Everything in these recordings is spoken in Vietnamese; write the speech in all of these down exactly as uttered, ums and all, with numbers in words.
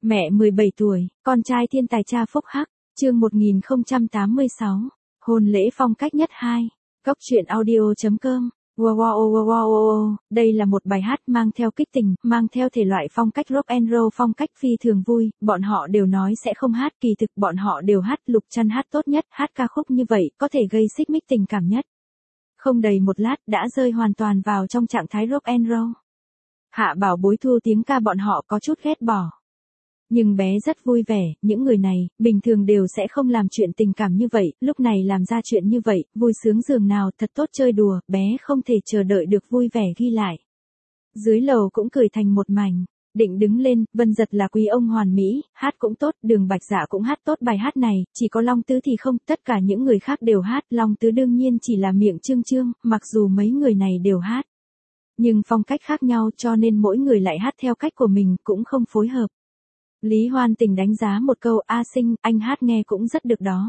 Mẹ mười bảy tuổi, con trai thiên tài cha phúc hắc, chương một nghìn không trăm tám mươi sáu, hôn lễ phong cách nhất hai, góc truyện audio.com. Wow, wow, wow, wow, wow. Đây là một bài hát mang theo kích tình, mang theo thể loại phong cách rock and roll, phong cách phi thường vui. Bọn họ đều nói sẽ không hát, kỳ thực bọn họ đều hát. Lục Trăn hát tốt nhất, hát ca khúc như vậy có thể gây xích mích tình cảm nhất. Không đầy một lát đã rơi hoàn toàn vào trong trạng thái rock and roll. Hạ Bảo Bối Thu tiếng ca bọn họ có chút ghét bỏ. Nhưng bé rất vui vẻ, những người này, bình thường đều sẽ không làm chuyện tình cảm như vậy, lúc này làm ra chuyện như vậy, vui sướng dường nào, thật tốt chơi đùa, bé không thể chờ đợi được vui vẻ ghi lại. Dưới lầu cũng cười thành một mảnh, định đứng lên, Vân Giật là quý ông hoàn mỹ, hát cũng tốt, Đường Bạch Dạ cũng hát tốt bài hát này, chỉ có Long Tứ thì không, tất cả những người khác đều hát, Long Tứ đương nhiên chỉ là miệng trương trương, mặc dù mấy người này đều hát. Nhưng phong cách khác nhau cho nên mỗi người lại hát theo cách của mình, cũng không phối hợp. Lý Hoan Tình đánh giá một câu, A Sinh, anh hát nghe cũng rất được đó.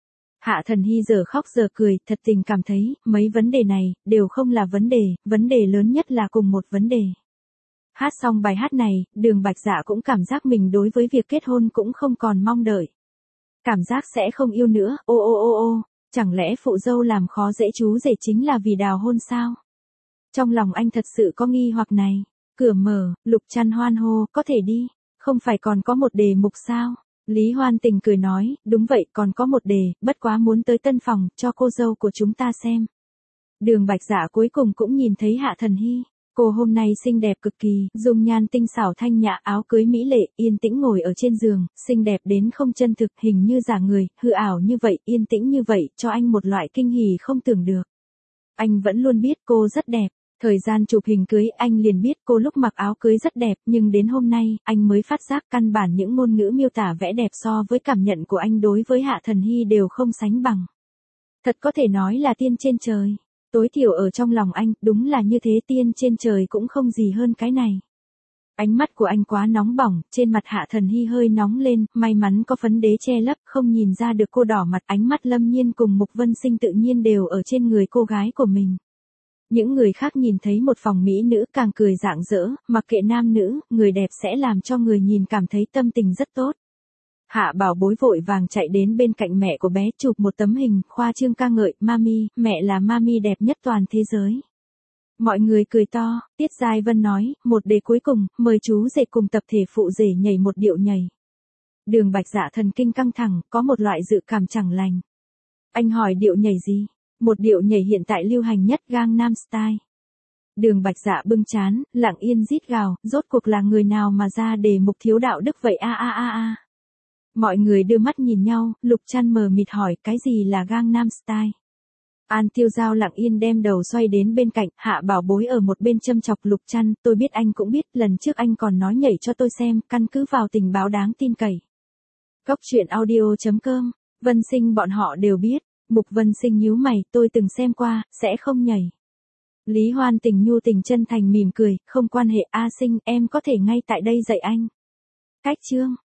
Hạ Thần Hy giờ khóc giờ cười, thật tình cảm thấy, mấy vấn đề này, đều không là vấn đề, vấn đề lớn nhất là cùng một vấn đề. Hát xong bài hát này, Đường Bạch Dạ cũng cảm giác mình đối với việc kết hôn cũng không còn mong đợi. Cảm giác sẽ không yêu nữa, ô ô ô ô, chẳng lẽ phụ dâu làm khó dễ chú rể chính là vì đào hôn sao? Trong lòng anh thật sự có nghi hoặc này, cửa mở, Lục Trăn hoan hô, có thể đi. Không phải còn có một đề mục sao? Lý Hoan Tình cười nói, đúng vậy còn có một đề, bất quá muốn tới tân phòng, cho cô dâu của chúng ta xem. Đường Bạch Dạ cuối cùng cũng nhìn thấy Hạ Thần Hy. Cô hôm nay xinh đẹp cực kỳ, dung nhan tinh xảo thanh nhã, áo cưới mỹ lệ, yên tĩnh ngồi ở trên giường, xinh đẹp đến không chân thực, hình như giả người, hư ảo như vậy, yên tĩnh như vậy, cho anh một loại kinh hỉ không tưởng được. Anh vẫn luôn biết cô rất đẹp. Thời gian chụp hình cưới anh liền biết cô lúc mặc áo cưới rất đẹp, nhưng đến hôm nay, anh mới phát giác căn bản những ngôn ngữ miêu tả vẽ đẹp so với cảm nhận của anh đối với Hạ Thần Hy đều không sánh bằng. Thật có thể nói là tiên trên trời. Tối thiểu ở trong lòng anh, đúng là như thế, tiên trên trời cũng không gì hơn cái này. Ánh mắt của anh quá nóng bỏng, trên mặt Hạ Thần Hy hơi nóng lên, may mắn có phấn đế che lấp, không nhìn ra được cô đỏ mặt. Ánh mắt Lâm Nhiên cùng Mục Vân Sinh tự nhiên đều ở trên người cô gái của mình. Những người khác nhìn thấy một phòng mỹ nữ càng cười rạng rỡ, mặc kệ nam nữ, người đẹp sẽ làm cho người nhìn cảm thấy tâm tình rất tốt. Hạ Bảo Bối vội vàng chạy đến bên cạnh mẹ của bé, chụp một tấm hình, khoa trương ca ngợi, mami, mẹ là mami đẹp nhất toàn thế giới. Mọi người cười to, Tiết Giai Vân nói, một đề cuối cùng, mời chú rể cùng tập thể phụ rể nhảy một điệu nhảy. Đường Bạch Dạ thần kinh căng thẳng, có một loại dự cảm chẳng lành. Anh hỏi điệu nhảy gì? Một điệu nhảy hiện tại lưu hành nhất, Gangnam Style. Đường Bạch Dạ bưng chán, lặng yên rít gào, rốt cuộc là người nào mà ra đề mục thiếu đạo đức vậy a a a a. Mọi người đưa mắt nhìn nhau, Lục Trăn mờ mịt hỏi, cái gì là Gangnam Style? An Tiêu Giao lặng yên đem đầu xoay đến bên cạnh, Hạ Bảo Bối ở một bên châm chọc Lục Trăn, tôi biết anh cũng biết, lần trước anh còn nói nhảy cho tôi xem, căn cứ vào tình báo đáng tin cậy. Góc truyện audio.com, Vân Sinh bọn họ đều biết. Mục Vân Sinh nhíu mày, tôi từng xem qua, sẽ không nhảy. Lý Hoan Tình nhu tình chân thành mỉm cười, không quan hệ, A Sinh, em có thể ngay tại đây dạy anh. Cách chương.